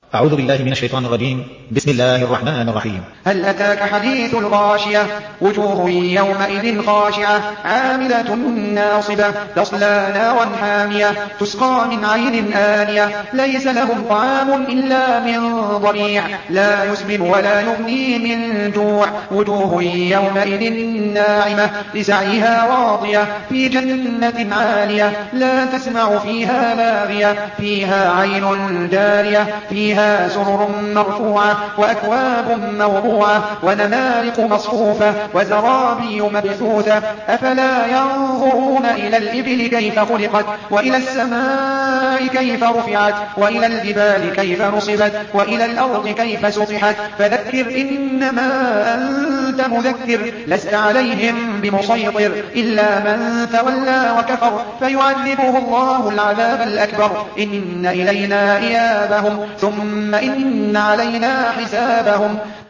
أعوذ بالله من الشيطان الرجيم. بسم الله الرحمن الرحيم. هل أتاك حديث الغاشية وجوه يومئذ خاشعة عاملة ناصبة تصلى نارا حامية تسقى من عين آنية ليس لهم طعام إلا من ضريع لا يسمن ولا يغني من جوع وجوه يومئذ ناعمة لسعيها راضية في جنة عالية لا تسمع فيها لاغية فيها عين جارية فيها سرر مرفوعة وأكواب موضوعة ونمارق مصفوفة وزرابي مبثوثة أفلا ينظرون إلى الإبل كيف خلقت وإلى السماء كيف رفعت وإلى الجبال كيف نصبت وإلى الأرض كيف سطحت فذكر إنما أنت مذكر لست عليهم بمسيطر إلا من تولى وكفر فيعذبه الله العذاب الأكبر إن إلينا إيابهم ثم إن علينا حسابهم